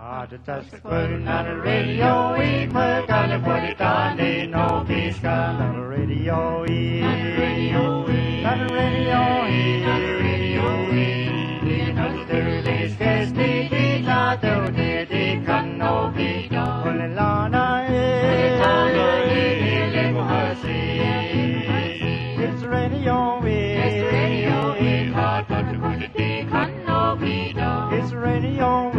The Tuscarora on the radio, we put on the Poditani, no Pisca, on the radio, on the radio, on the radio, on the Turlis, Kesti, Tato, Didi, Kano, Pito, Olilana, it's radio, it's radio, hot, but the Poditi, Kano, Pito, it's radio,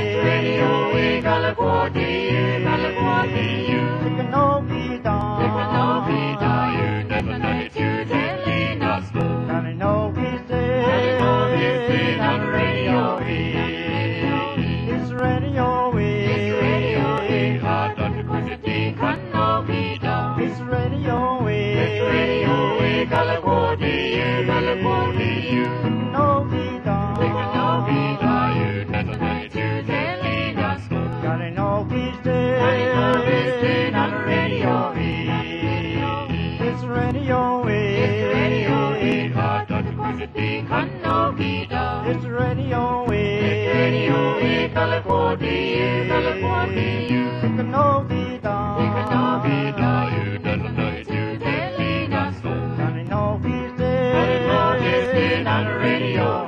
California, you can no be done. You never know it's you, Kelly, not school. And I know he's there on the radio. It's radio, hot on the Quincy, can no be done. It's radio, California, you can no be done. You can no be done. You never know it's you, Kelly, not school. I know he's dead on the radio. It's radio, hot on the Quincy, can no be done. It's radio, California, you can no be done. You can no be done. You doesn't know it's you, Kelly, not so. I know he's dead on the radio.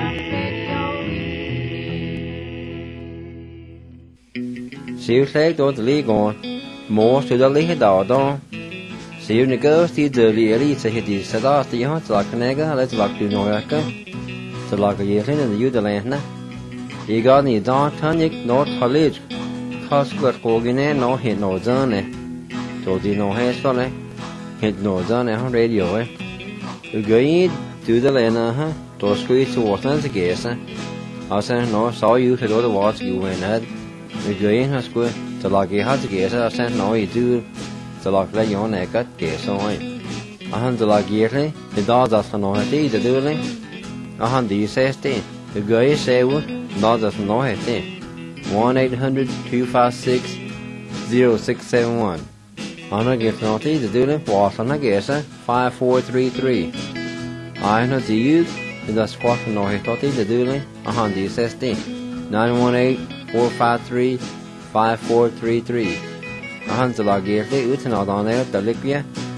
Siêu thế tôi lý còn mua sự đó lý hết đỏ đó siêu này cơ thì giờ lý sẽ hiện thì sẽ đó thì họ sẽ cái này cái lấy sẽ từ nội cái sẽ cái gì thế này là user land nè thì cái này đó thân nhất nó college cost của cái này nó hiện nổi ra này rồi thì nó hết rồi này hiện nổi ra này họ radio ấy cái user land ha tôi sẽ số nó sẽ cái sao ở sang nó sáu user thì đó là what you went người gửi nó squareจะลากให้จะเส้นน้อยดูจะลากได้ย้อนไหนก็เกี่ยซอยอาหารจะลากเลยจะได้จะสนองให้จะดูเลยอาหารดีเสียสิจะกยเสียวได้จะสนองให้สิ 1-800-256-0671 อาหารเกี่ยสนองที่จะดูเลยว่าสนองเกี่ยซะ5433อาหารจะยืดจะสควอตสนองให้ที่จะดูเลยอาหารดีเสียสิ918-453-5433 ahan zalagirte utanadane talipia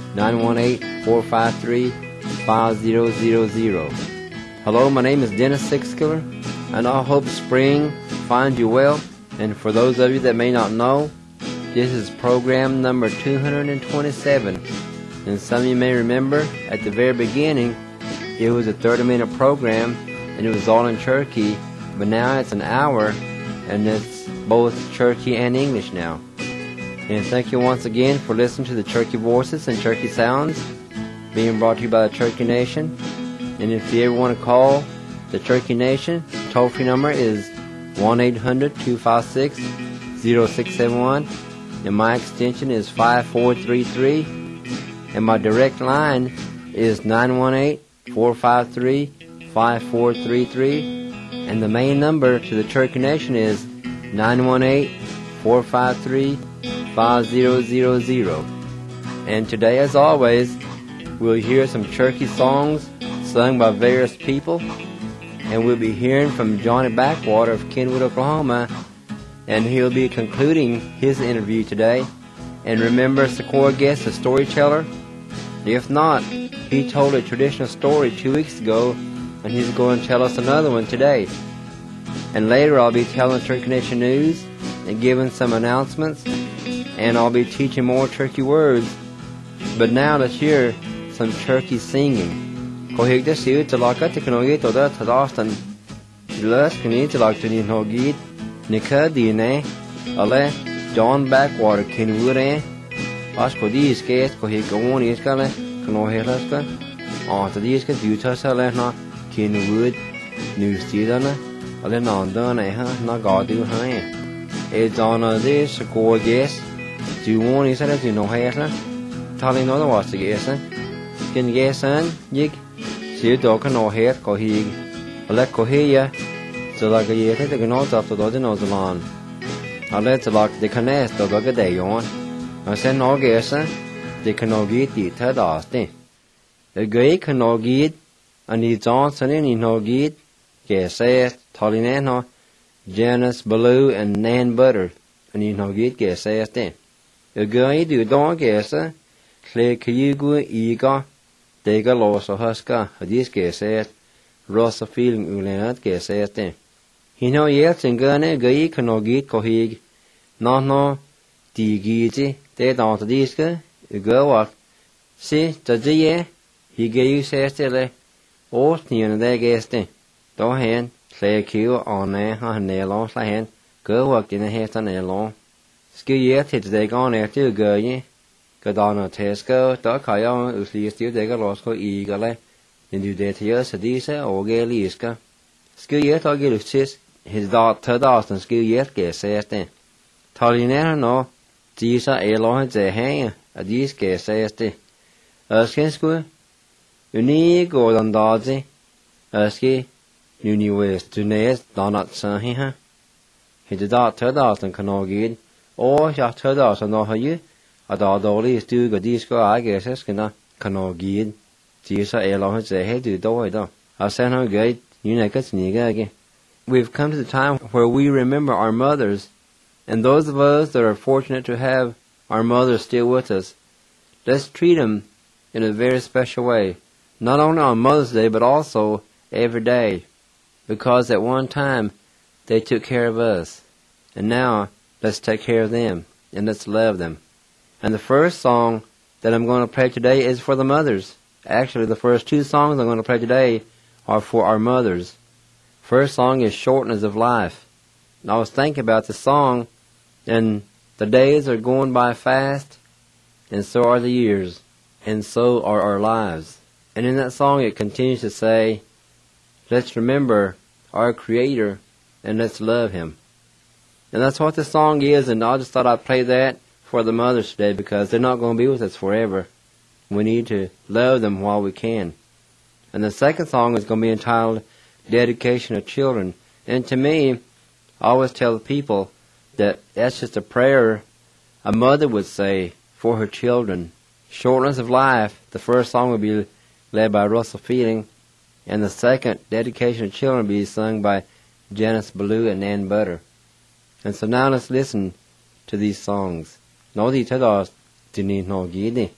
918-453-5000. Hello, my name is Dennis Sixkiller, and I hope spring finds you well. And for those of you that may not know, this is program number 227. And some of you may remember at the very beginning, it was a 30-minute program, and it was all in Cherokee, but now it's an hour, and it's both Cherokee and English now. And thank you once again for listening to the Cherokee Voices and Cherokee Sounds, being brought to you by the Cherokee Nation. And if you ever want to call the Cherokee Nation, the toll-free number is 1-800-256-0671, and my extension is 5433, and my direct line is 918-453-5433. And the main number to the Cherokee Nation is 918-453-5000. And today, as always, we'll hear some Cherokee songs sung by various people. And we'll be hearing from Johnny Backwater of Kenwood, Oklahoma. And he'll be concluding his interview today. And remember, Socorro Guest, the storyteller? If not, he told a traditional story 2 weeks ago, and he's going to tell us another one today. And later I'll be telling Cherokee Nation news and giving some announcements, and I'll be teaching more Cherokee words. But now let's hear some Cherokee singing. Kohig the siu to lock at the canoe to that to Austin. The last can eat to lock to no git, Nika Dine, Ale, John Backwater, Kenwood, Asko these case, Kohig on is gonna, Canoe Laska, on to these case, Utah Salena, Kenwood, New Zealand. Ale non done na God do hai. It's on this Socorro Guest. Do you want is that you know hair? Telling no was to guess. Can guess and yig. See dog no hair ko he. Ale ko here. So like a year take the notes after the nose along. I let the lock the canest of a day on. I send no guess. They can no get the third austin. The gay can no get and it's on sending no get. Guess says Tolinano Janice Ballou and Nan Butter, and you know get guess then. A guy do don't guess, Clay Kayugu Ega, Dega Losa Huska, a dis guess Rosa feeling Ulanat guess then. He know yet and gunny, gay can no get cohig, no, the gizzy, they don't disca, you go what. See, the ye, he gave you say still, oh, near the guest. Don't hand, Clay Q on there, on nail on my hand, go work in the head on nail long. Ski yet, it's they gone after a girl ye. Go down a Tesco, dog I on, who's least you take a loss go eagerly. Then do that here, so these or gay liska. Ski yet, I'll get his dog 3,000 ski yet, guess then. Tolly never know, these are a long they hang, a these guess then. Erskine school, unique golden dodgy, Erskine, uni west to nest, donut son here. He did not 3,000 canoe get, or shot 3,000 no you, a dog dolly is to go disco, I guess, Eskina, canoe get. These are a long they had to do it. I'll send her gate, you naked sneaker again. We've come to the time where we remember our mothers, and those of us that are fortunate to have our mothers still with us, let's treat them in a very special way, not only on Mother's Day, but also every day, because at one time they took care of us, and now let's take care of them, and let's love them. And the first song that I'm going to play today is for the mothers. Actually, the first two songs I'm going to play today are for our mothers. First song is Shortness of Life. And I was thinking about the song, and the days are going by fast, and so are the years, and so are our lives. And in that song it continues to say, let's remember our Creator, and let's love Him. And that's what the song is, and I just thought I'd play that for the mothers today, because they're not going to be with us forever. We need to love them while we can. And the second song is going to be entitled Dedication of Children. And to me, I always tell the people that that's just a prayer a mother would say for her children. Shortness of Life, the first song will be led by Russell Fielding, and the second, Dedication of Children, will be sung by Janice Ballou and Nan Butter. And so now let's listen to these songs. Nå de tar da til ni nå gidi.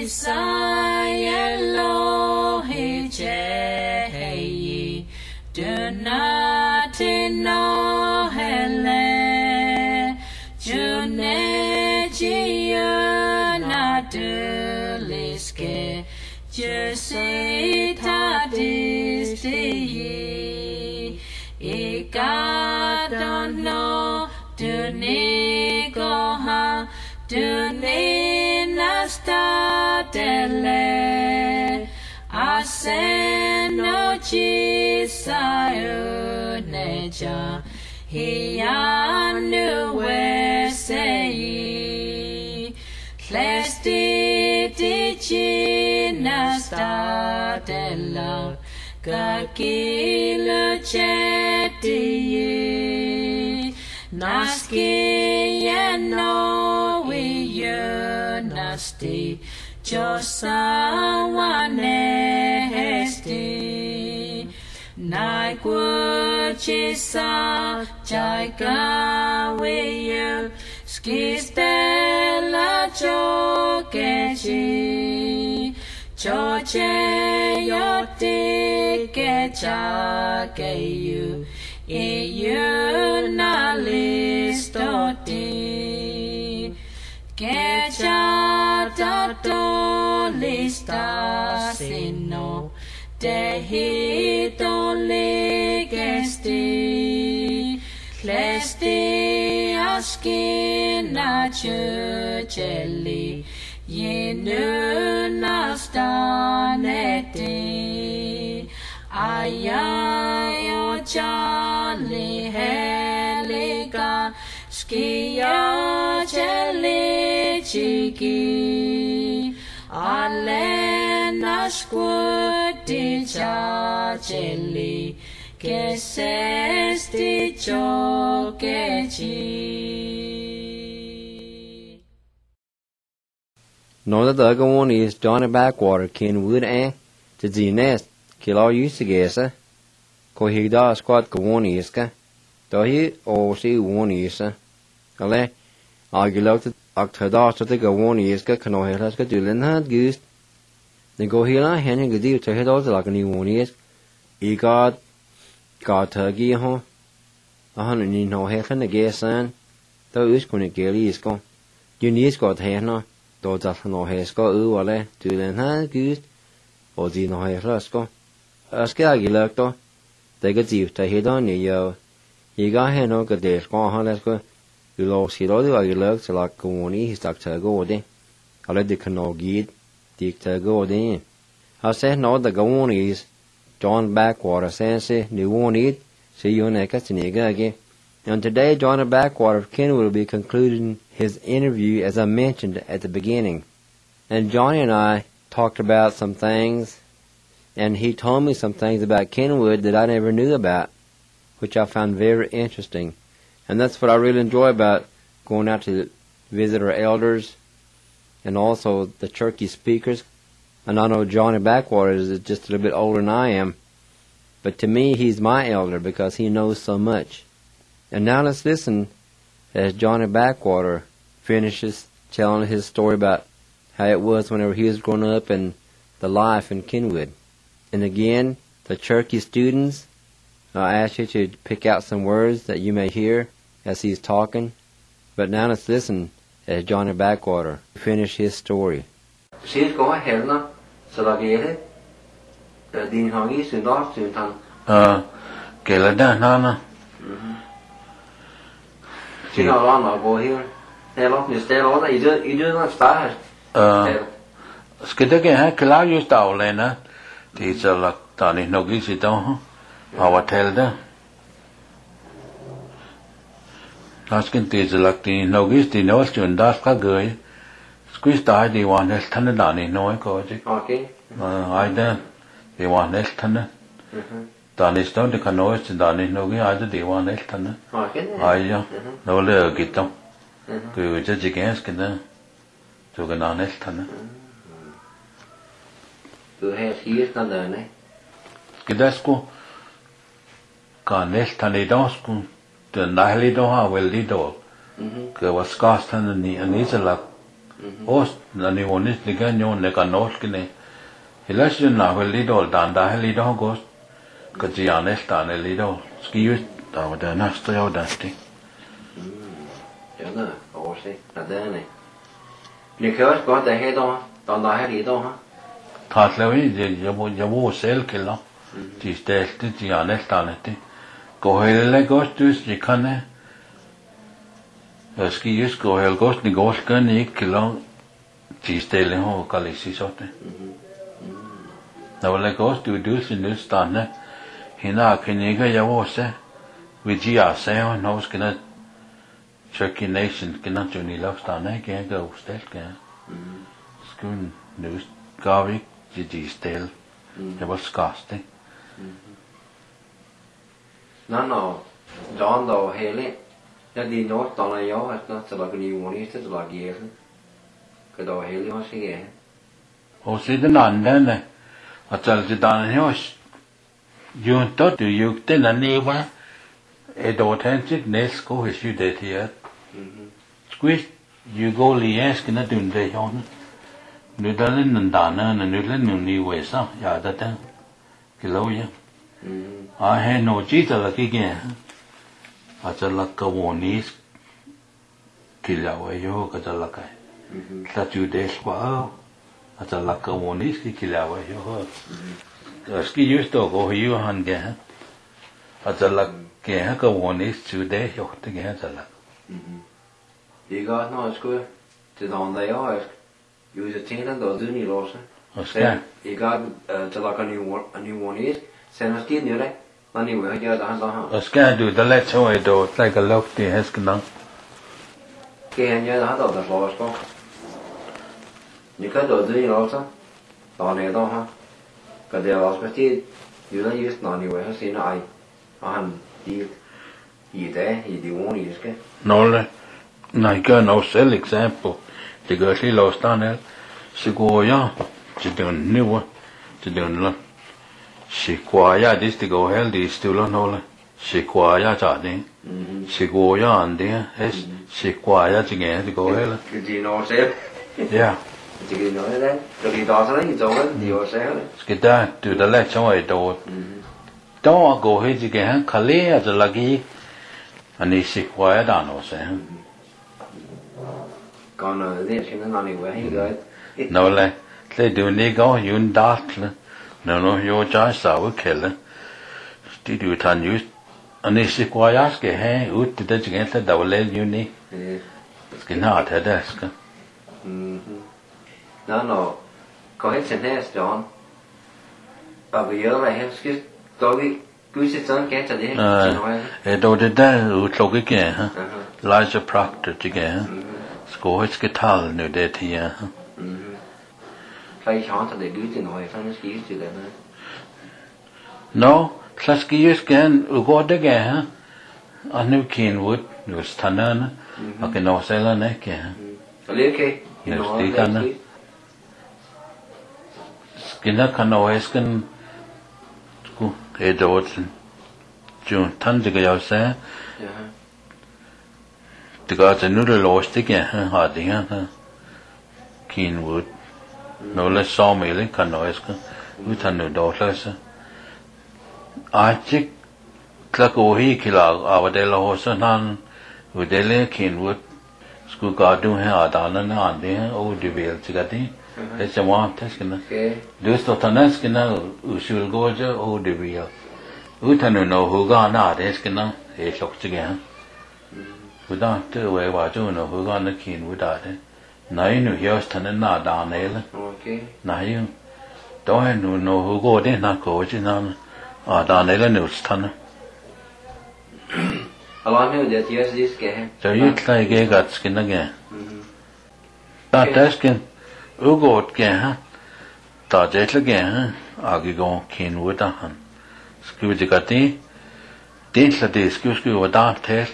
Yellow Hey, do not know Hele, June Giana de Liske, just this day. I don't know, do ne go ha, do ne nasta dele. I say no Jesus, nature. He knew where say, lest it nasta dela. Kakila cheti naski no we nasty josawane hesti naikuchisa jaika we skistela chokechi Choche yote kecha keyu iyu na listoti kecha tato lista sino dehito ligesti klesti askina chucheli Yenu nastaneti ayayo chali helika skia chali chiki alena squati chali kesesti chokechi Know that the other one is Johnny Backwater, Kenwood, and to the nest, kill all you together. Ko he does squat go one is, though he or see one is, ale, argue looked at Octodas to go one is, can no head has got to learn that goose. Then go here and Henry good deal to head also like a new one is. He got turkey, huh? 100 no half and the gas and though is going to get is gone. You need got hair now. Då därför nå häska uale till den här gud och det nå häska ska jag lagt då det går ju till hela ni jag har nog det ska ha det ska du låt sig då jag lagt så lagt gå ni histak till gå det alla det kan nog gid det till gå det har sett nå det gå ni John Backwater sense ni won't eat see you next again. And today, John Backwater of Kenwood will be concluding his interview as I mentioned at the beginning. And Johnny and I talked about some things, and he told me some things about Kenwood that I never knew about, which I found very interesting. And that's what I really enjoy about going out to visit our elders and also the churchy speakers. And I know Johnny Backwater is just a little bit older than I am, but to me he's my elder because he knows so much. And now let's listen as Johnny Backwater finishes telling his story about how it was whenever he was growing up and the life in Kenwood. And again, the churchy students, I ask you to pick out some words that you may hear as he's talking. But now let's listen as Johnny Backwater finish his story. She's going ahead now, so like it. Din hangi sundar suntan. Kela dah nana. Chị nào lo mà vô here. Thế lo như thế lo này you not start. Skida ke ha kela you start lên á. Thì giờ là ta này nó cái gì đó. Our hotel đó. Askin thì giờ là thì nó cái gì nó chuẩn đáp các người. Squeeze die đi hoàn hết thân đó này nói coi chứ. Okay. Ai đó đi hoàn hết thân đó. Danis đó thì khán nói chuyện Danis nói cái ai đó đi hoàn hết thân đó. Ai đó nó lừa kịch đâu. Cứ cho chị nghe cái đó. Cho cái nào hết thân đó. Cứ hết khí thân đó này. Cái đó sku cả hết thân đi đó sku từ nãy đi đó ha về đi đó. Cái was cost thân này anh ấy là Os na ni onis ni kan yon ne kan nos kine. Hilas yun na heli do danda heli do gos. Kajianes ta ne lido. Skius ta wada nasta yo dasti. Ja na, osi, na dane. Ni kurs go da he do, danda heli do ha. Tatlewi je wo sel killa. Ti stelte jianes ta ne ti. Go hele gos dus je kan Skius go hel gos ni gos kan ni killa. Ti stelle ho kalisi sote. Na wala gos du dus in dus stanne. Hina kiniga ya wo se. Vijia se ho nos kina Turkey Nation kina juni lafstane ke go stel ke. Skun nus gavik ji stel. Det var skaste. No, John do hele. Ja di no dona yo at na tsala gni woni te tsala gier. Ke do hele ho sige. O se den anden atal de dan hos. Jun to du juk den aneva. Authentic nes go his you did here. Squeeze you go lies kina dun de hon. Nu dalin nan dana na nu len nu ni wesa ya da ta. Kilo ya. I had no jita la ki Atala ka wonis kilawa yo katala kai. Tatu des wa atala ka wonis ki kilawa yo. Ski just to go you han ge. Atala ke ka wonis tu de yo te ge atala. Iga no sku te danda yo use a tin and do ni losa. Oska. Iga tala ka ni wonis senas ki ni re. Nani we ja da ha. Oska do the let's away do like a look the has kana. Ke ja da do da lo sko. Ni ka do ni losa. Da ne do ha. Ka de los peti yu la use nani we ha sin ai. Han di di wonis ke. No le. Na ga no sell example. The girl she lost on it. She go ya. She don't know. She don't know. She kwaya this to go healthy still on all. She kwaya chadi. She go ya and there. Yes. She kwaya again to go hell. Do you know say? Yeah. Do you know that? Do you know that? You don't know say. Skida do the let's away do. Don't go ahead again. Kali as a lucky. And she kwaya down no say. Gone this in nani we he go. No le. They do ni go yun dark. No, you're just our killer. Did you turn you? And this is why I ask, hey, who did it against the double you need? Skin out her desk. No. Go ahead and ask John. But we are like him, excuse doggy, goose son get to the It all did that, who took again, huh? Elijah Proctor again. Score his guitar, no dead here. Play chant they do to know if I'm excused to them. No, Slasky again, who got again, huh? I knew Keenwood, it was Tanana, I can no sell a neck, huh? Okay, you know, Skinner can always can go a Dodson. June Tandiga, I say. The gods a noodle lost again, hardly, huh? Keenwood. No less sawmill can always go. We can no dollars. I think Clacko Killa, our de la horse and han, with Delia Keenwood. School guard do her down and on there, oh, the veil to get in. It's a one teskin. Do Stotaneskin, who should go to oh, the veil. We can know who got out, Eskin, he shocks again. We don't do away what you know who got the Keenwood out there. Now you know Houston and not down there. Okay. Now you don't know who go there, not go, which is on down there, news ton. Along with that, yes, this game. So you like a got skin again. That deskin, who go again, that jet again, I'll go Keenwood on. Screw the gatti, didn't let the excuse you without test.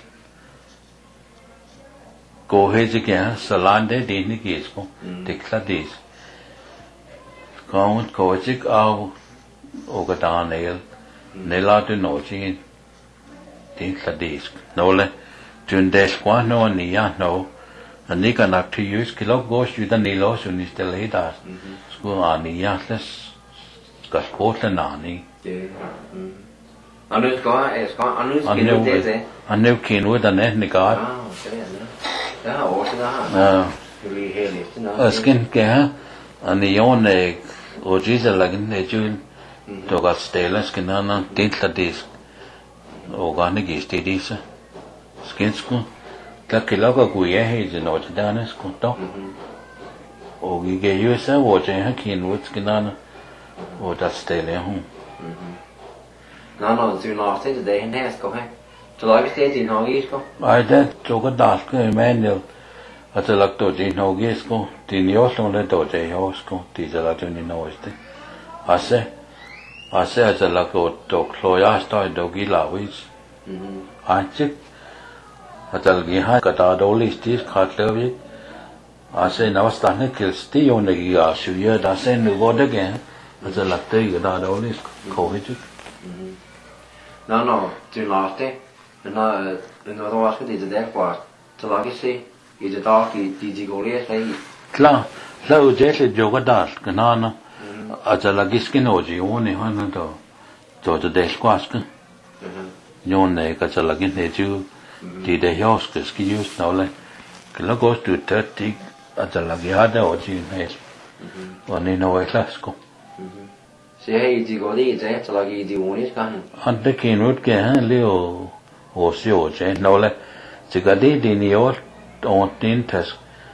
Go ahead again, Salande, Dini Gisco, Dixla dis. Come, Kojic, our Ogadan nail, Nella to Noji, Dixla dis. No le, Jun Desqua, no, Nia, no, and they can not to use kilo goes you the nilos you need still hit us. School on yes, got sport and nani. Anh kêu thế thế. Anh nếu kiến với đàn em này có. Đó là ổ chứ đó. Skin kia, anh yêu này, ở dưới giờ là cái này chứ, tôi có stainless skin nó tin là đi, organic is đi sao, skin school, cái kilo có quỷ hay gì nói cho đàn em school đó, ở cái US ở trên hàng kiến với skin nó, ở đó stainless không. Nó chỉ nói thế để hình hết có hay, cho nói cái gì nói ít không? Ai đấy, tôi có đặt cái manual. At the lacto gene hogisco, the neoslo le doje hosco, the zalajuni noiste. Ase at the lacto to cloyasta dogi lawis. Anchik at the giha catadoli stis catlevi. Ase navastane kilsti on the giasuya, dase no god again, at the lacto gadadolis cohitic. No, do not say. No, the wash with the deck was to like say. Is it dark? Did you go there? Klar, ujete joga das, ganana. At a lagiskin oji, one hundred to the day squask. Yon neck at a lagin heju, did the hosk ski use now like. Killa goes to 30 at a lagiada oji in one in a classical. Say, did you go there? It's like the one is gone. And the king would get Leo or Sioje, no like. Zigadi in the old. On test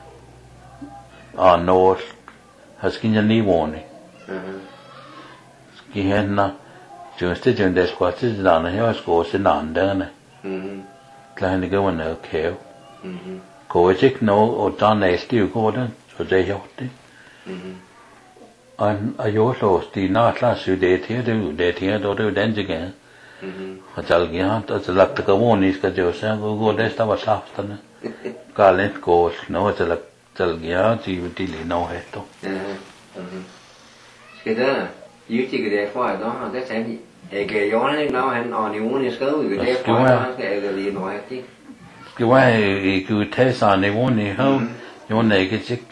north has kin ni warning. Ski henna just the jund squat is down here scores in under. Kleine go in a cave. Kojic no or done a stew gordon, so they helped it. And I also see not last you date here, do then again. I tell you, that's a lot to go on, is because you're saying, go there, that was after. Garland goes, no, it's a like, tell you, you really know it. Skidder, you take it for I don't that's any. A gay on now and on the one is go, you get there for I know I think. Why you test on the one, you know, your naked chick.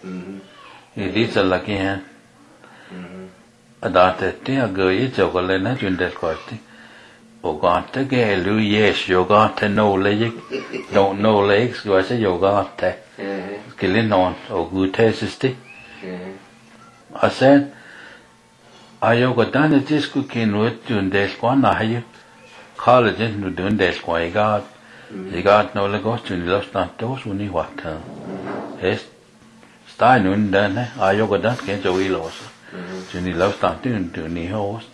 It is a lucky hand. A daughter, dear girl, it's a good enough in that question. Oh God, the girl, yes, you got to know legs. Don't know legs, you say you got to. Killing on, oh good test. I said, I got done at this cooking with doing this one. I college into doing this one. He got no legos to lost not those when he walked. Yes, Stein and then I got that get away lost. Johnny lost not doing to any host.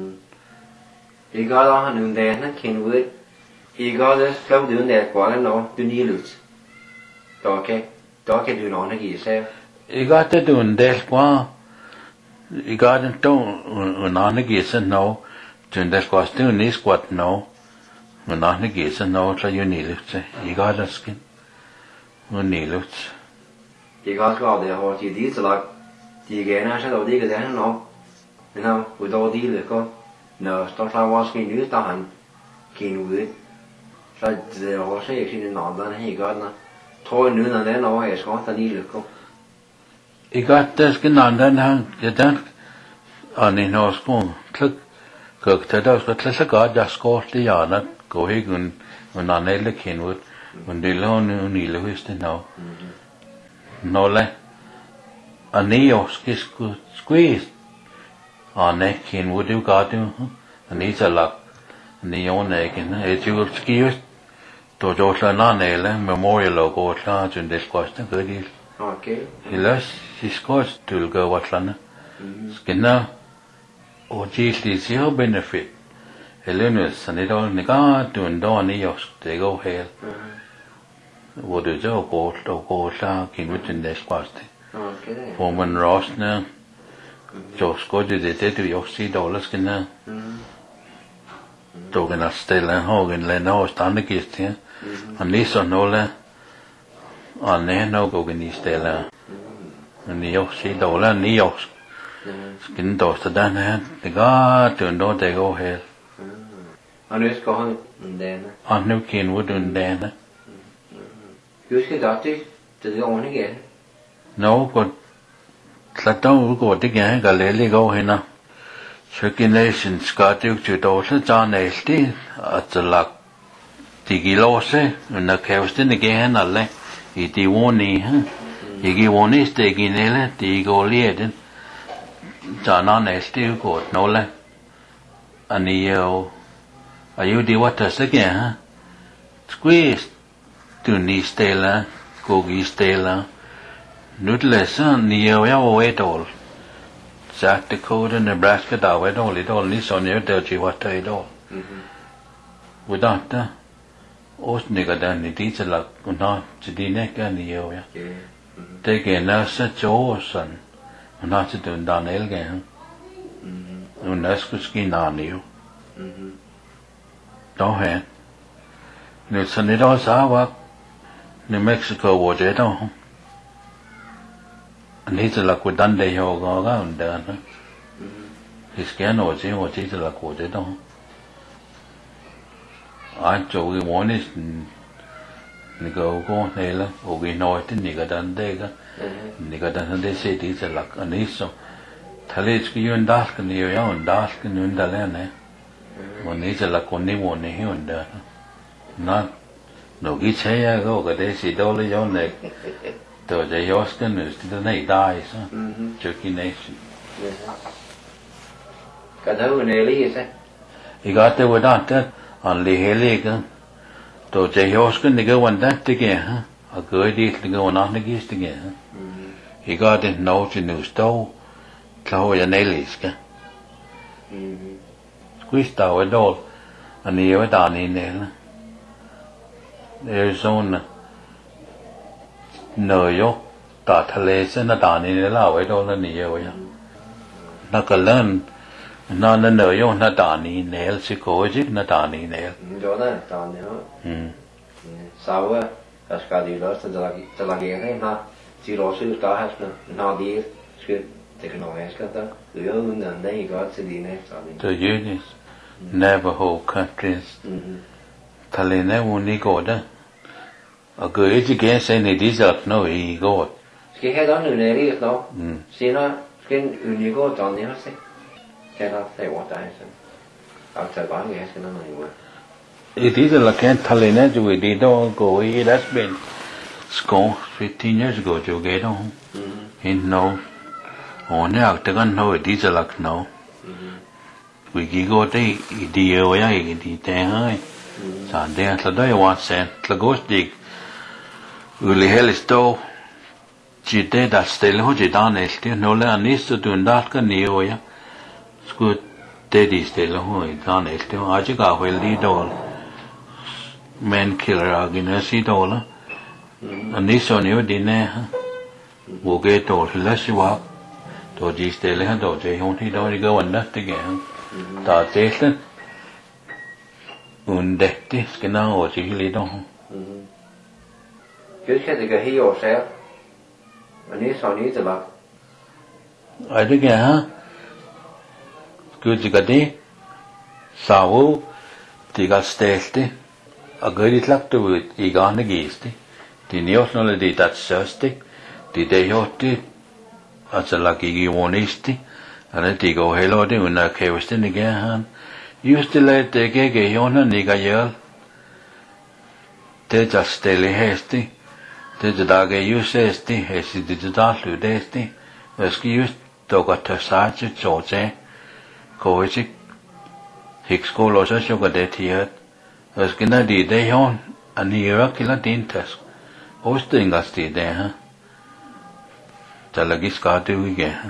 He got on and then Kenwood. He got us flow doing that while no, do you lose? Okay, do not yourself. He got to doing that one. He got it don't on the gates and no, doing that was doing this what no. When on the gates and no, so you need it. He got a skin. You need it. He got out there, what you did like the again, I said, oh, dig it, I know. You know, with all the liquor. No, start I was getting used to him. Keen with it. So the horse in Northern, he got no toy noon and then always got a needle. He got this skin on then, get that on in our school. Click, cook to those, but let's go just score the yard, go higun when on the Kenwood, when they learn needle whist now. No, like a neo squeeze. On neck Kenwood you got him, and he's a luck. And the own neck, and it's your skiers. To Joshua Nanele, memorial logo large in this question, good deal. Okay. He lost his course to go what Lana. Skinner, or geez, your benefit. Helenus, and it all negard to endure Neos, they go hell. What is your goal to go large in this question? Okay. Woman Rosner. Joe Scott did it to your $60 skinner. Dogan a still and Hogan Leno stand against him. And Lisa Nola on there no Gogan Stella. And the $60 Neos. Skin toast the dan hand. The guard to know they go here. And it's gone and then. On New Kenwood and then. You see that it? Từ cái ổn kìa. No, có là đâu có cái cái cái lẽ lẽ go hay nào. Circulation ska tiêu chữ đồ sẽ cho này tí ở chỗ là thì cái lô sẽ nó kéo đến cái hay nào lẽ thì tí vốn này ha thì cái vốn này thì cái này lẽ thì có lẽ đến cho nó này tiêu có nó lẽ anh yêu ayu đi what sẽ cái ha squeeze tu ni stella kogi stella nutless nhiều nhau vậy thôi South Dakota, Nebraska, da way all it all this on your dirty what I do. Without that, os nigga dan ni teacher la na chidi ne ka ni yo ya. Take a nurse Johnson. Na to do dan el gan. Nurse ku ski na ni yo. Đó hè. Ni san ni do sa wa New Mexico wo je do. Anh ấy là của đàn đầy hồ có cái vấn đề đó, thì cái nào chứ họ chỉ là của thế đó, anh chỗ cái món này, người có này là, ở cái nói thì người đàn đây cái đàn đây sẽ đi là anh ấy sao, thay vì cái vấn đề cái nhiều cái vấn đề này, anh ấy là con này món này vấn đề, nó cái chế cái đấy sẽ đâu là do này. So the Austin is the night dies, Turkey nation. Cả thứ người này lý sao? He got there without that on the heli gan. So the Austin they go on that again, a good deal to go on against again. He got it now to new stove, so ya nailis gan. Squeezed out it all, and he went on in there. Arizona. Nơi yo ta thale se na ta ni la we do la ni yo ya na ka lan na nơi yo na ta ni nel si ko ji na ta ni nel Đó là ta ni nó. Sau á ska đi đó sẽ là cái này na chỉ lo sự ta hết na đi sự thì cái nói hết cả rồi hơn là này có sự đi này sao đi. The Union Navajo countries thale ne wo ni ko da a gửi chỉ cái xe này đi giật nó ý gọi cái đó người này đi đâu xin nó cái người có chọn gì hết sẽ cái đó phải quan trọng hơn ở tại bán cái cái nó này mà it is like can't tell in it we did don't go that's been school 15 years ago to get on in no on now the gun no it is like no we go tới đi ở đây đi té hơi sản đen là đó là sen là ghost dig Uli helisto chỉ để đặt stel ho chỉ đan này thì nó là anh ấy tụi đặt cái nhiều ya, sku để đi stel ho đan này thì ai chỉ cả về đi đâu, man killer agency đâu là, anh ấy số nhiều đi nè, vô cái đâu thì là gì vậy, đâu chỉ stel ha đâu chỉ không thì đâu đi cái vấn đề thì cái, ta thấy là, đẹp thì cái nào chỉ lý đâu. Cứ cái cái hiểu sẽ anh ấy sau này thì là ai đó kìa ha cứ chỉ cái đi sau thì cái stage đi ở cái đi lắc tôi ý gan cái gì thì nếu nó là đi đặt sớt thì để hiểu đi ở chỗ là cái vấn đề đi anh ấy thì có hello đi mình là kêu cái này kìa ha used to let cái hiểu nó này cái gì để just stay hết đi thế giờ đã cái use đi hay là digital lưu đấy đi, rồi cái use đâu có thể sai chứ chỗ chế, coi chứ, Higgs cô lo cho cái đấy thì hết, rồi cái này đi đây hôn, anh ấy cái là tin test, hosting cái gì đấy ha, chả là cái gì cái ha,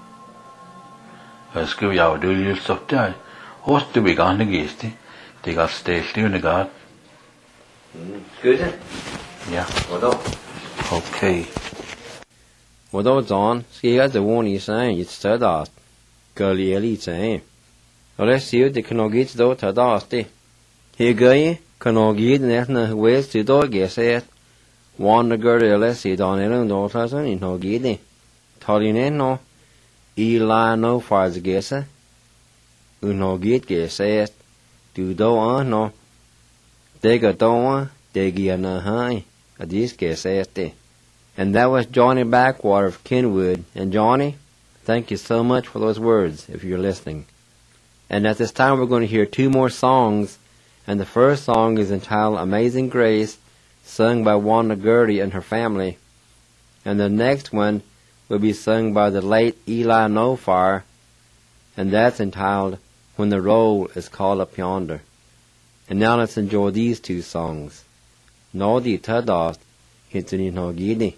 rồi cái vào đưa lưu sốt đấy, host bị gan cái gì thì cái stage lưu này cái, cứ thế. yeah, okay. Well, those on, see, as the one he's saying, it's to that. Girly elite saying. Well, let's see, the canogit though to that. Here, guy, canogit, and the ways to do, guess it. One the girl, let's see, down in the daughter's in no giddy. Tolly no. Eli no fires guess it. No git guess it. Do do on no. They got on. They get a high, a disc say. And that was Johnny Backwater of Kenwood. And Johnny, thank you so much for those words, if you're listening. And at this time we're going to hear two more songs. And the first song is entitled Amazing Grace, sung by Wanda Gertie and her family. And the next one will be sung by the late Eli Nofire, and that's entitled When the Roll is Called Up Yonder. And now let's enjoy these two songs. Nodi Tadas, Hitsuni no Gidi.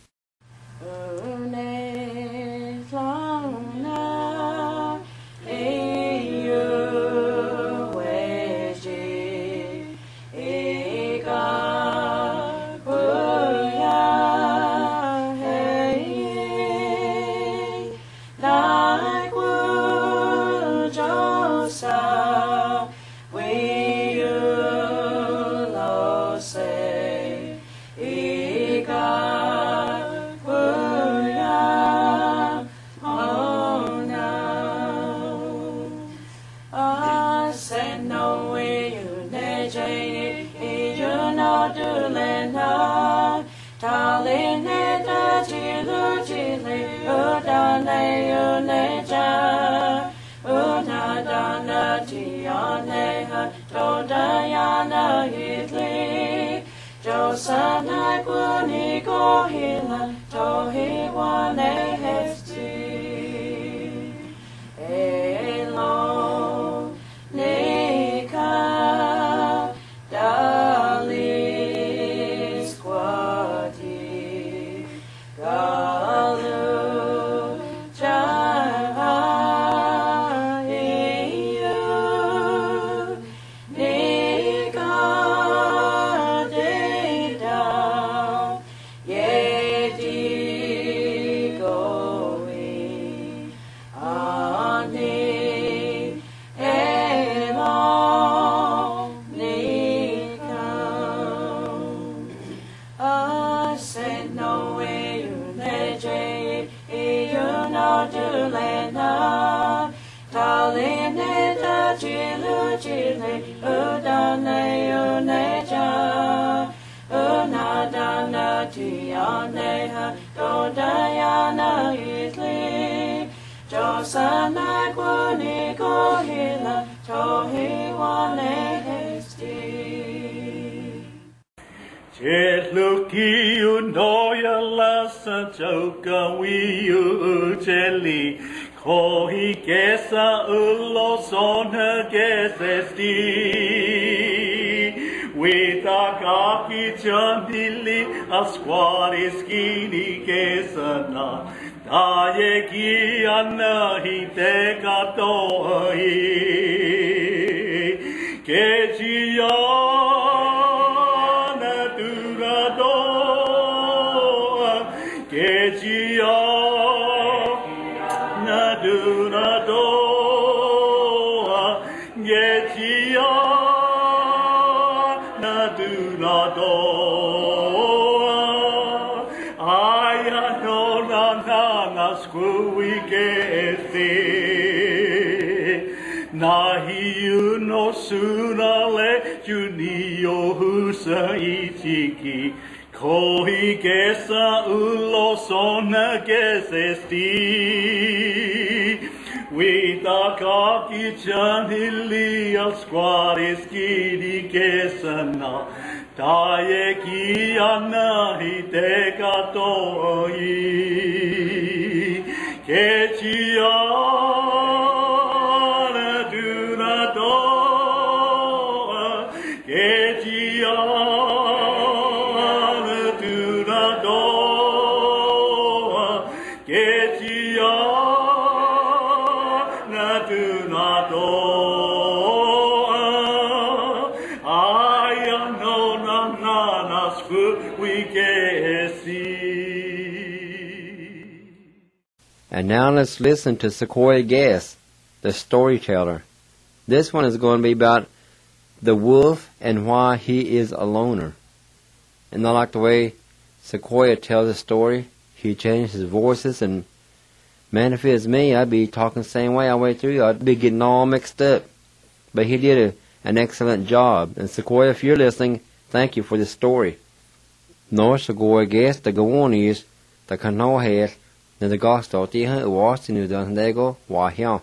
Sanai puni ko hila tohi wane hefti elo nika dali squati galu jahayu nika Sanai puni ko hila tohi wane hesti Cheluki unoya lasa choka wiu cheli kohi kesa ulo sonha kesesti Witakaki chandili asquari skini kesana Taye ki anahi te katoi Kechiana durado Kechiana durado Kechiana durado Nahi uno sunale junio husa ichiki Kohi kesa ulo sona kesesti Witakaki chanili asquaris kidi kesana Taye ki anahi te katoi Kechiana durado Kechiana durado Kechiana durado Ayano nanas fu we kesi. And now let's listen to Sequoia Guess, the storyteller. This one is going to be about the wolf and why he is a loner. And I like the way Sequoia tells the story. He changed his voices, and man, if it was me, I'd be talking the same way all the way through. I'd be getting all mixed up. But he did an excellent job. And Sequoia, if you're listening, thank you for this story. Nå så går jeg gæst, der går ned, der kan nå her, når det går stort i her, og også nu den der går, var her.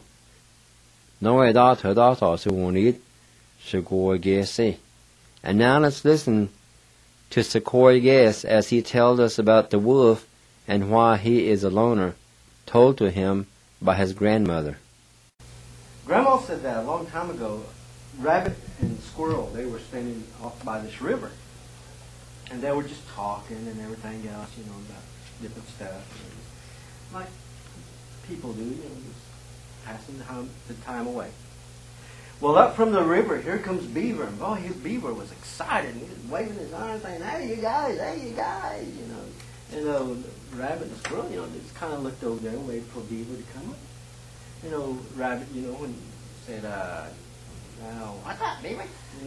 Nå da til da så går ned, så går jeg gæst se. And now let's listen to Sequoia Guess as he tells us about the wolf and why he is a loner, told to him by his grandmother. Grandma said that a long time ago. Rabbit and squirrel, they were standing off by this river, and they were just talking and everything else, about different stuff, like people do, just passing the time away. Well, up from the river, here comes Beaver, and boy, his Beaver was excited, and he was waving his arms, saying, hey, you guys, And Rabbit and Squirrel, just kind of looked over there and waited for Beaver to come up. Rabbit, when he said, now, what's up, Beaver?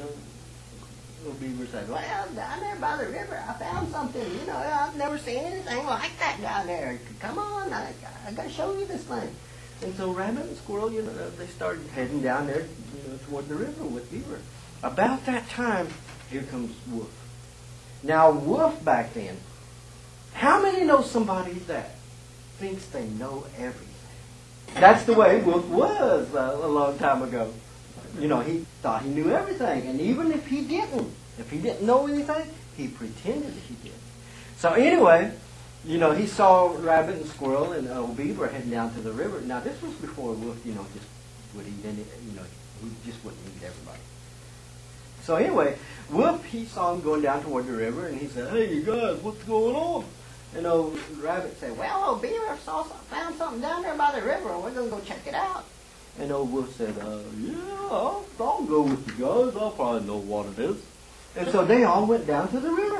Little Beaver said, well, down there by the river, I found something, I've never seen anything like that down there. Come on, I got to show you this thing. And so Rabbit and Squirrel, they started heading down there, toward the river with Beaver. About that time, here comes Wolf. Now, Wolf back then, how many know somebody that thinks they know everything? That's the way Wolf was a long time ago. He thought he knew everything, and even if he didn't know anything, he pretended he did. So anyway, he saw Rabbit and Squirrel and old Beaver heading down to the river. Now this was before Wolf, just would eat any, he just wouldn't eat everybody. So anyway, Wolf, he saw him going down toward the river, and he said, hey, you guys, what's going on? And old Rabbit said, well, old Beaver found something down there by the river, and we're going to go check it out. And old Wolf said, yeah, I'll go with you guys. I'll probably know what it is. And so they all went down to the river.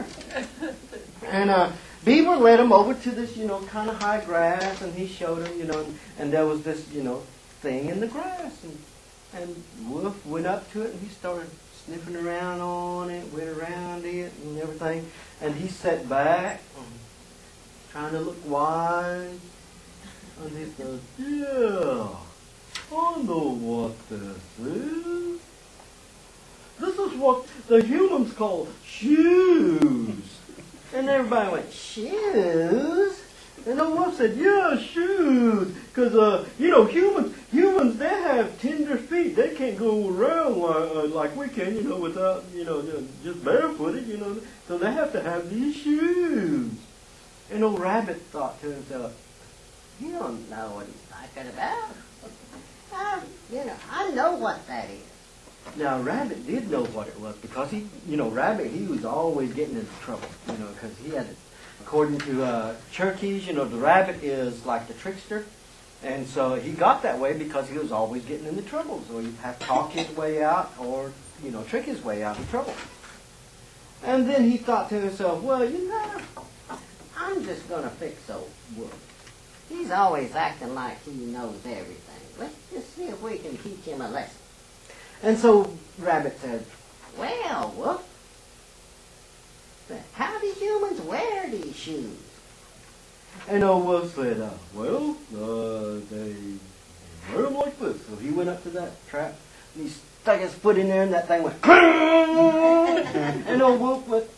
And Beaver led them over to this, kind of high grass, and he showed them, and there was this, thing in the grass. And Wolf went up to it, and he started sniffing around on it, went around it, and everything. And he sat back, trying to look wise. And he said, yeah, I know what this is. This is what the humans call shoes. And everybody went, shoes? And the wolf said, yeah, shoes. Because, humans, they have tender feet. They can't go around like we can, without, just barefooted, So they have to have these shoes. And old Rabbit thought to himself, he don't know what he's talking about. I know what that is. Now, Rabbit did know what it was because Rabbit, he was always getting into trouble, because he had, according to Cherokee, the rabbit is like the trickster. And so he got that way because he was always getting into trouble. So he'd have to talk his way out or, trick his way out of trouble. And then he thought to himself, well, I'm just going to fix old Wolf. He's always acting like he knows everything. Let's just see if we can teach him a lesson. And so Rabbit said, well, Wolf, how do humans wear these shoes? And old Wolf said, they wear them like this. So he went up to that trap, and he stuck his foot in there, and that thing went, and old Wolf went,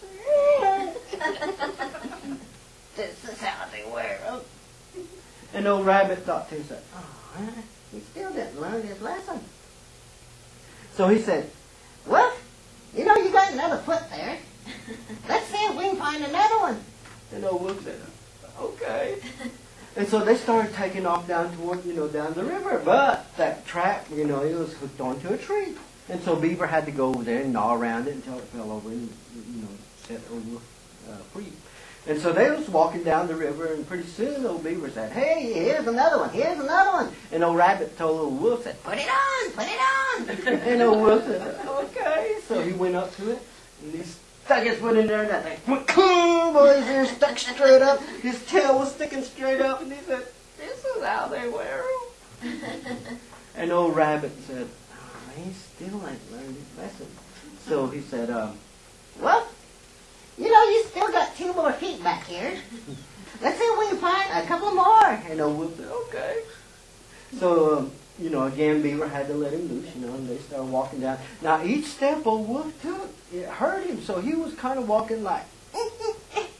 this is how they wear them. And old Rabbit thought to himself, he still didn't learn his lesson. So he said, Wolf, you got another foot there. Let's see if we can find another one. And old Wolf said, okay. And so they started taking off down toward, down the river. But that trap, it was hooked onto a tree. And so Beaver had to go over there and gnaw around it until it fell over and, set old Wolf free. And so they was walking down the river, and pretty soon old Beaver said, hey, here's another one, here's another one. And old Rabbit told old Wolf, said, put it on. And old Wolf said, okay. So he went up to it, and he stuck his foot in there, and that thing went, boy, his ear stuck straight up. His tail was sticking straight up, and he said, this is how they wear them. And old Rabbit said, he still ain't learned his lesson. So he said, well, you still got 2 more feet back here. Let's see if we can find a couple more. And old Wolf said, okay. So, again, Beaver had to let him loose, and they started walking down. Now, each step old Wolf took, it hurt him, so he was kind of walking like,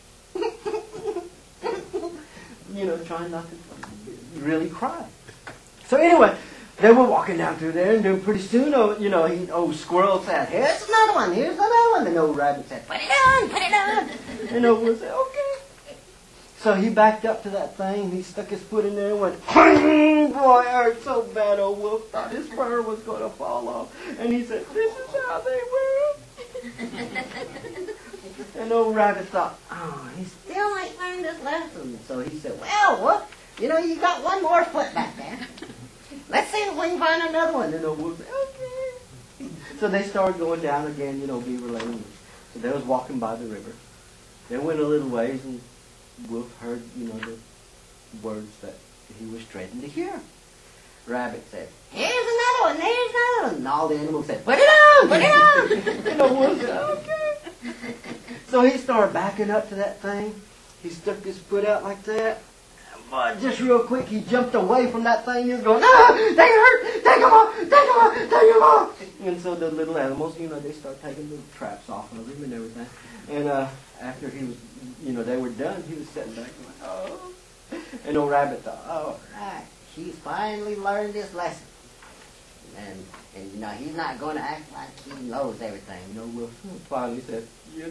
trying not to really cry. So anyway, they were walking down through there, and then pretty soon, old Squirrel said, "Here's another one, here's another one." And old Rabbit said, "Put it on, put it on." And old Wolf said, "Okay." So he backed up to that thing, he stuck his foot in there and went, boy, it hurt so bad. Old Wolf thought his fur was going to fall off. And he said, "This is how they will." And old Rabbit thought, "Oh, he still ain't learned his lesson." So he said, "Well, Wolf, you got one more foot back there. Let's see if we can find another one." And old Wolf said, "Okay." So they started going down again, Beaver Lane. So they was walking by the river. They went a little ways, and Wolf heard, the words that he was dreading to hear. Rabbit said, "Here's another one, there's another one." And all the animals said, "Put it on, put it on." Wolf said, "Okay." So he started backing up to that thing. He stuck his foot out like that. But just real quick, he jumped away from that thing. He was going, "Ah, they hurt! Take them off! Take them off! Take them off!" And so the little animals, they start taking the traps off of him and everything. And after he was, they were done, he was sitting back and went, "Oh." And old Rabbit thought, "Oh, right, he's finally learned his lesson. And he's not going to act like he knows everything." Wolf finally said,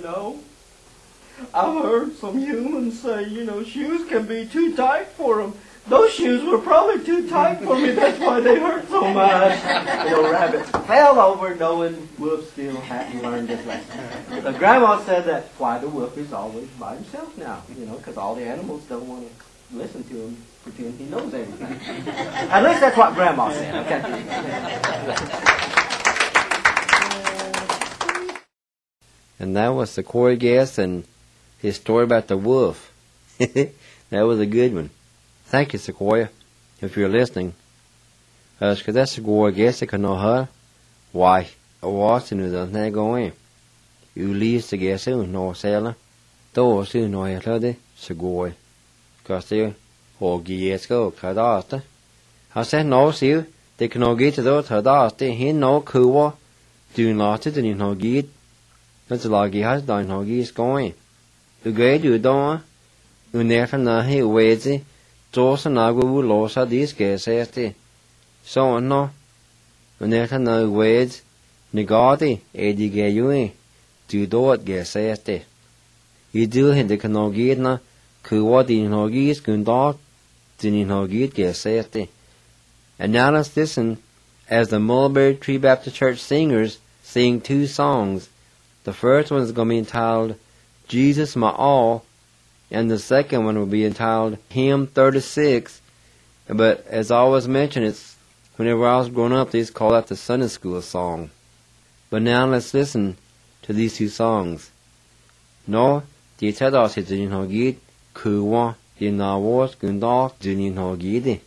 "I've heard some humans say, shoes can be too tight for them. Those shoes were probably too tight for me. That's why they hurt so much." And old Rabbit fell over, knowing Wolf still hadn't learned his lesson. So Grandma said that's why the wolf is always by himself now, because all the animals don't want to listen to him, pretend he knows everything. At least that's what Grandma said, okay? And that was Sequoia Guest and his story about the wolf. That was a good one. Thank you, Sequoia, if you're listening. Ska det Sequoia Guest kan nå høre? Why, Washington is not going. You least to get soon, no sailor. Då soon no heter Sequoia. Kasi Hogiesco Kadasta. I said no, see, they can no get to those Hadasti, he no cool. Do not to the no get. That's a loggy has done no geese going. The great you don't. You never know he waits. Dawson Agua losa these guys esti. So no. You never know waits. Negati, Eddie Gayui. Do it guess esti. You do hit the canogidna. Kuwa di nogis gundot. Dini nogid guess esti. And now let's listen as the Mulberry Tree Baptist Church singers sing two songs. The first one is going to be entitled Jesus My All, and the second one will be entitled Hymn 36. But as I always mention, it's whenever I was growing up, they used to call that the Sunday school song. But now let's listen to these two songs. No, de tadas hit in hogid, kuwa, de nawos gundok, dunin hogidi.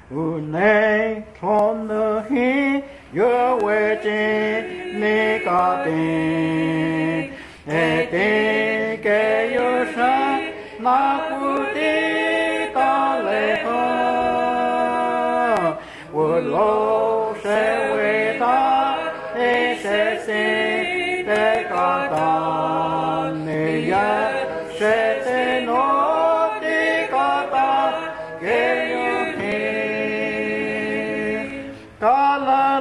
Unay from the he your waiting nicotine. Ete ke your son na puti ta le ho. Would lo se we ta e se se te ka ta ne ya se te no te ka ta ke yo he. Ka la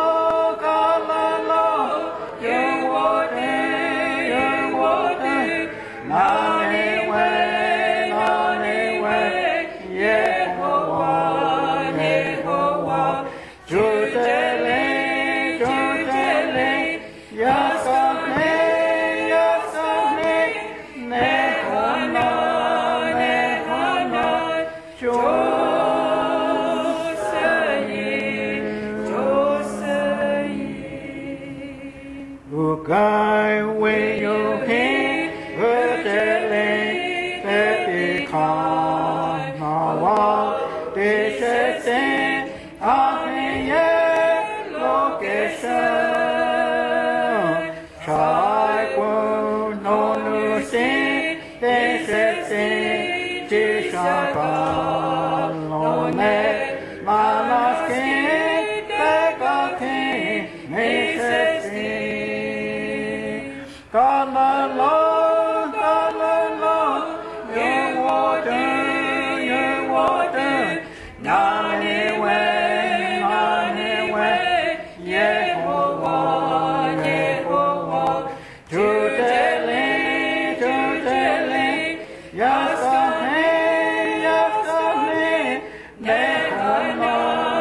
lo, you're water, na ne we, Yehovah, Jutele, Yasame, Nehona, Ugai we yo he, Utele, Teti Kanawa, Deshete, Aheye, Location, Shaiku, no Lucy, Deshete, Tishakan, no ne, Malaski, Tekati, Meseti. Kalala, you're water, Nane we, Yehovah, Jutele, Yasame, Nehona,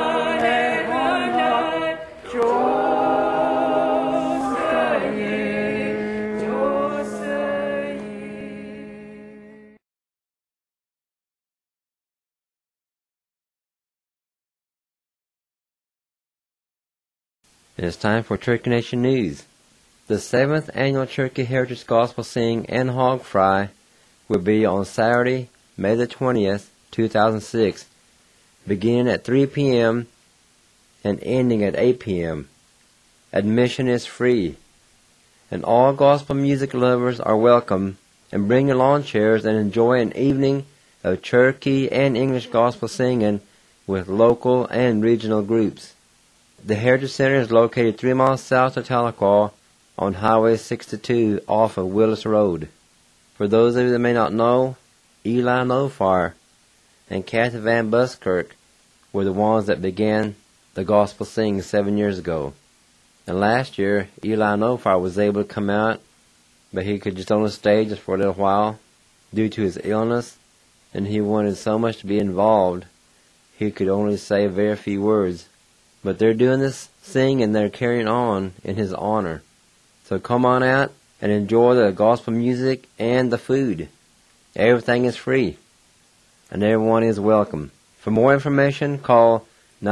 It is time for Turkey Nation News. The 7th Annual Turkey Heritage Gospel Sing and Hog Fry will be on Saturday, May the 20th, 2006, beginning at 3 p.m. and ending at 8 p.m. Admission is free, and all gospel music lovers are welcome, and bring your lawn chairs and enjoy an evening of Cherokee and English gospel singing with local and regional groups. The Heritage Center is located 3 miles south of Tahlequah on Highway 62 off of Willis Road. For those of you that may not know, Eli Nofar and Kathy Van Buskirk were the ones that began the gospel sing 7 years ago. And last year, Eli Nofar was able to come out, but he could just on the stage just for a little while due to his illness, and he wanted so much to be involved, he could only say very few words. But they're doing this sing and they're carrying on in his honor. So come on out and enjoy the gospel music and the food. Everything is free, and everyone is welcome. For more information, call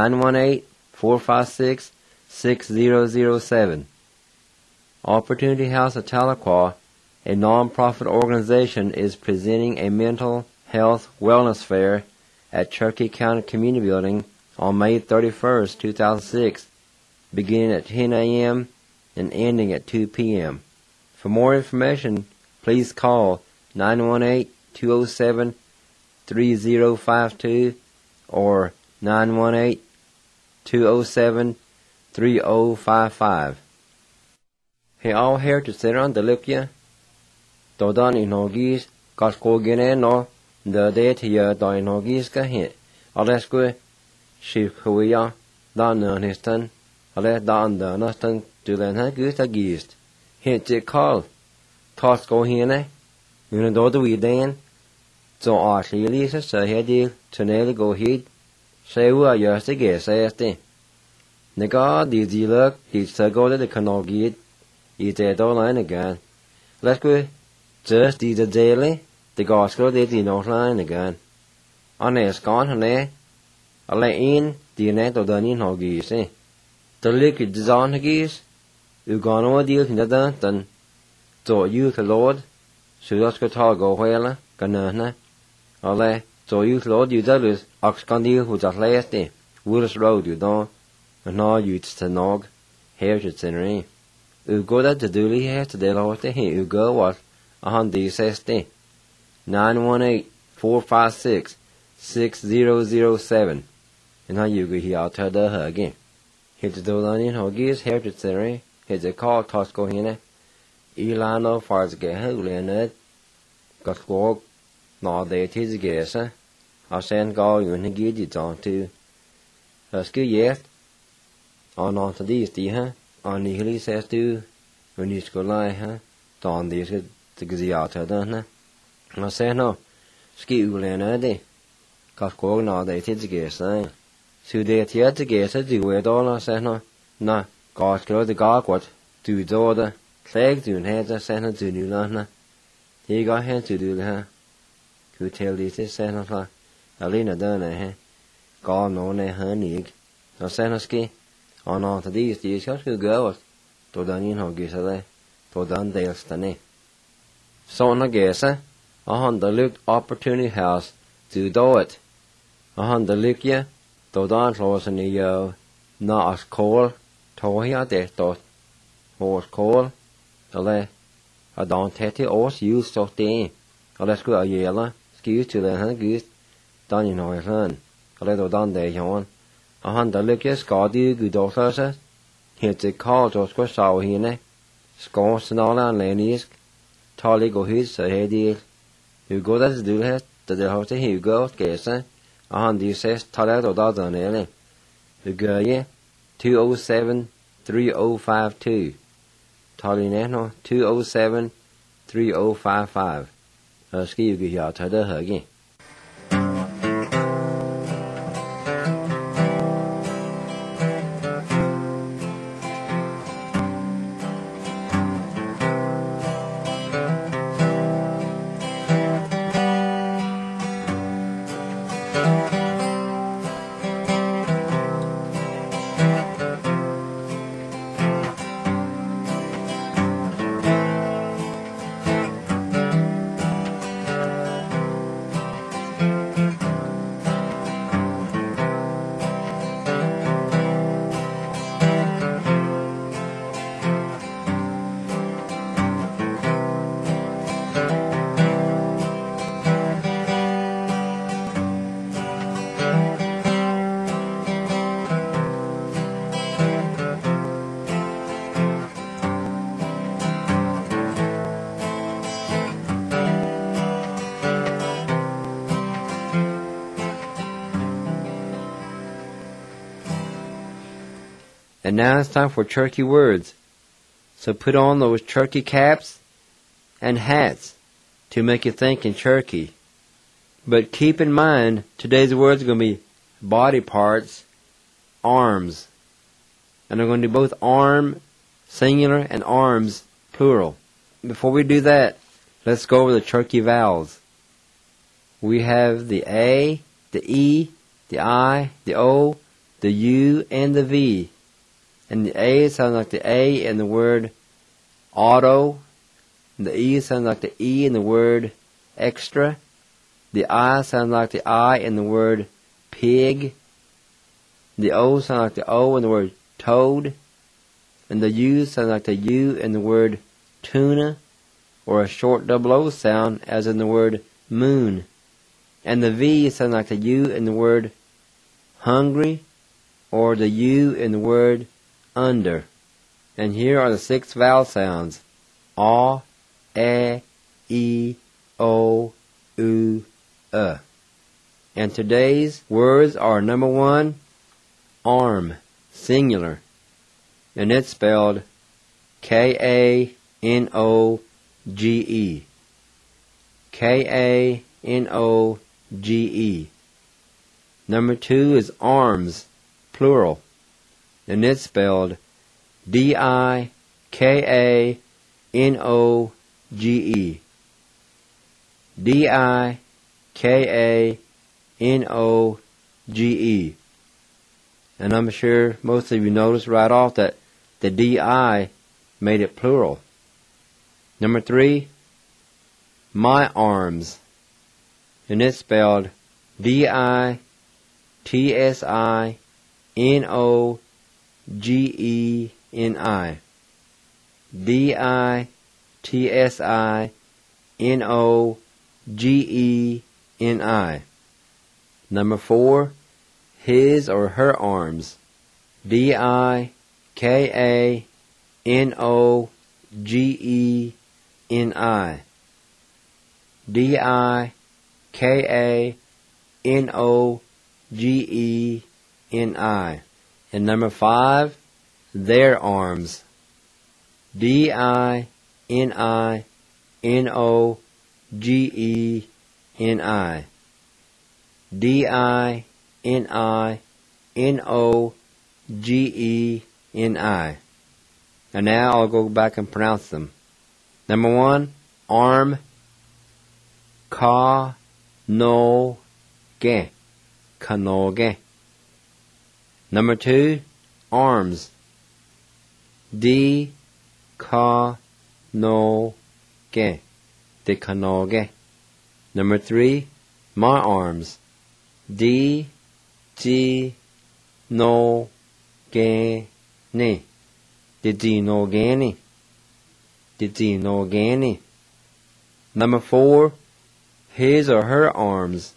918-456-6007. Opportunity House of Tahlequah, a non-profit organization, is presenting a mental health wellness fair at Cherokee County Community Building on May 31st, 2006, beginning at 10 a.m. and ending at 2 p.m. For more information, please call 918-207-3052 or 918-207-3055. He all here to sit on the Lipia. Dodan in Hogis, Gaskogene no, the day to your Dine Hogis Gahin. Alesque. Ship Huya, Dan Niston, Ale Dan the Nuston to the Nagusta Geest. Hit it call. Toss go hene. Unido the Weedan. So Ashley Lisa say heady to nearly go heed. Say who are yours to guess, says the. The god did you look, did so go to the canal gate. Eat that all line again. Let's go. Just did the daily. The gospel did the north line again. On a scorn on there. Alleen die net op de inhoud is, de liquid design is, u gaan over deel in dat dan, zo je de Lord, zodat je het al go helen, kan ne, alle So you Lord you dalus Oxcondi who's at last day. Willis Road you don't and now you to nog heritage centre. U go that to dooley here to the Lord to him. U go what a hundred says day. 918-456-6007. And how you go here out to the her again. Hit the door on in Hoggies heritage centre. Hit the call toss go here. Ilano fars get holy and it got walk. Nå det till gäsa. Och sen går ju en gid on to. Jag skulle get. Och någon till det här. Och ni heli sägs du. Och ni ska lära här. Då det ska till gäsa där. Och sen då. Ska ju lära det. Got gå nå det till gäsa. Så det till gäsa du är då sen då. Nå, går ska det gå gott. Du då det. Kläg du heter sen du nu lärna. Det går hen till du här. Cứ theo đi thế xe nó là Alina đơn này ha có nó này hơn nhỉ nó xe nó ski nó thì đi chắc cứ gỡ tôi đang nhìn họ kia đây tôi đang đây là này so nó kia sa on the look opportunity house to do it on the look ya tôi đang lo xin nhiều nó as call thôi ya để tôi horse call là I don't take it os use so thing let's go a Ski to the hand done in our hand. A little done there, John. A hundred look yes, God, you good doctors. Here's the call to squash out here. Scores and all and Lenny's. Tolly go his, a heady. You go that's do it, that the house here go, guess, A hundred says, Toilet or dozen, Ellie. The girl, yeah, 207-3052. Tolly Nano, 207-3055. Ski you get out to the again. And now it's time for turkey words. So put on those turkey caps and hats to make you think in turkey. But keep in mind, today's words are going to be body parts, arms. And they're going to do both arm, singular, and arms, plural. Before we do that, let's go over the turkey vowels. We have the A, the E, the I, the O, the U, and the V. And the A sounds like the A in the word auto. And the E sounds like the E in the word extra. The I sounds like the I in the word pig. The O sounds like the O in the word toad. And the U sounds like the U in the word tuna. Or a short double O sound as in the word moon. And the V sounds like the U in the word hungry. Or the U in the word under. And here are the 6 vowel sounds. A, E, O, U, And today's words are number 1, arm, singular. And it's spelled K-A-N-O-G-E. K-A-N-O-G-E. Number 2 is arms, plural. And it's spelled D-I-K-A-N-O-G-E. D-I-K-A-N-O-G-E. And I'm sure most of you noticed right off that the D-I made it plural. Number 3, my arms. And it's spelled D-I-T-S-I-N-O-G-E-N-I. D-I-T-S-I-N-O-G-E-N-I. Number 4, his or her arms. D-I-K-A-N-O-G-E-N-I. D-I-K-A-N-O-G-E-N-I. And number 5, their arms. D-I-N-I-N-O-G-E-N-I. D-I-N-I-N-O-G-E-N-I. And now I'll go back and pronounce them. Number 1, arm. Ka-no-ge. Kanoge. Number 2, arms. D-ka-no-ge. De-kanoge. Number 3, my arms. D-G-no-ge-ni. Di-di-no-ge-ni. Di-di-no-ge-ni. Number 4, his or her arms.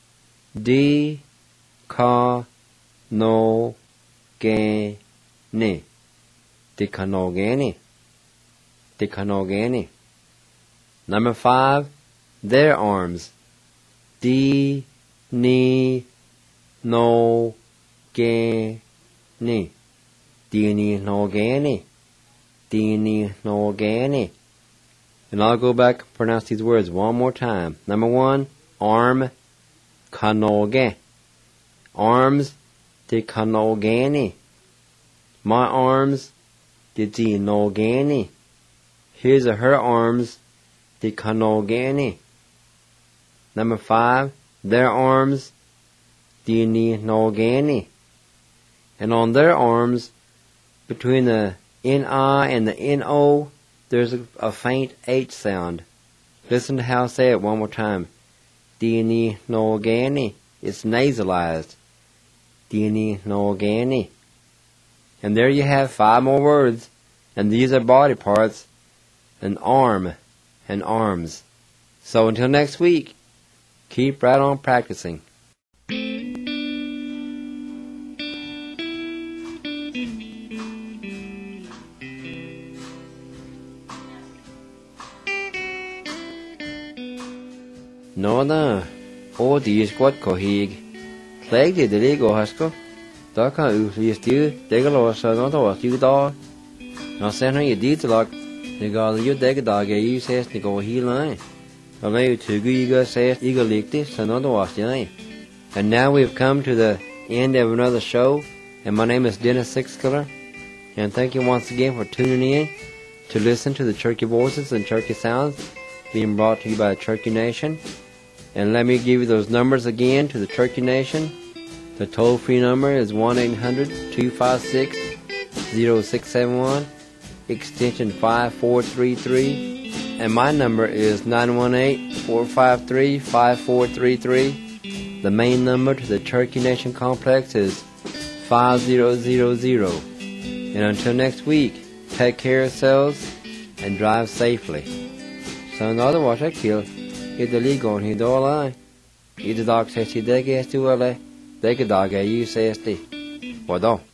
D-ka-no-ge-ni. Di-ka-no-ge-ni. Di-ka-no-ge-ni. Number 5, their arms. Di-ni-no-ge-ni. Di-ni-no-ge-ni. Di-ni-no-ge-ni. And I'll go back and pronounce these words one more time. Number 1, arm. Kanoge. Arms. Di-kanoge-ni. My arms. Di-di-no-ge-ni. His or her arms. Di-kanoge-ni. Number 5, their arms. Di-ni-no-ge-ni. And on their arms, between the N-I and the N-O, there's a faint H sound. Listen to how I say it one more time. Di-ni-no-ge-ni. It's nasalized. Di-ni-no-ge-ni. And there you have 5 more words. And these are body parts. An arm and arms. So until next week, keep right on practicing. Nå da, og de skvatt ko hig. Klæg det det går hasko. Da kan utlyst du, det går låsa nå da du da. Nå ser han i dit lag. Det går jo det dag I ses det går hele. Og they to go says eagle like this another was yeah. And now we've come to the end of another show, and my name is Dennis Sixkiller, and thank you once again for tuning in to listen to the Cherokee Voices and Cherokee Sounds being brought to you by the Cherokee Nation. And let me give you those numbers again to the Cherokee Nation. The toll-free number is 1-800-256-0671, extension 5433. And my number is 918-453-5433. The main number to the Cherokee Nation Complex is 5000. And until next week, take care of yourselves and drive safely. So in other words, I kill. If the league on his door line, if the dog says he deg to LA, they could dog you says the. Well,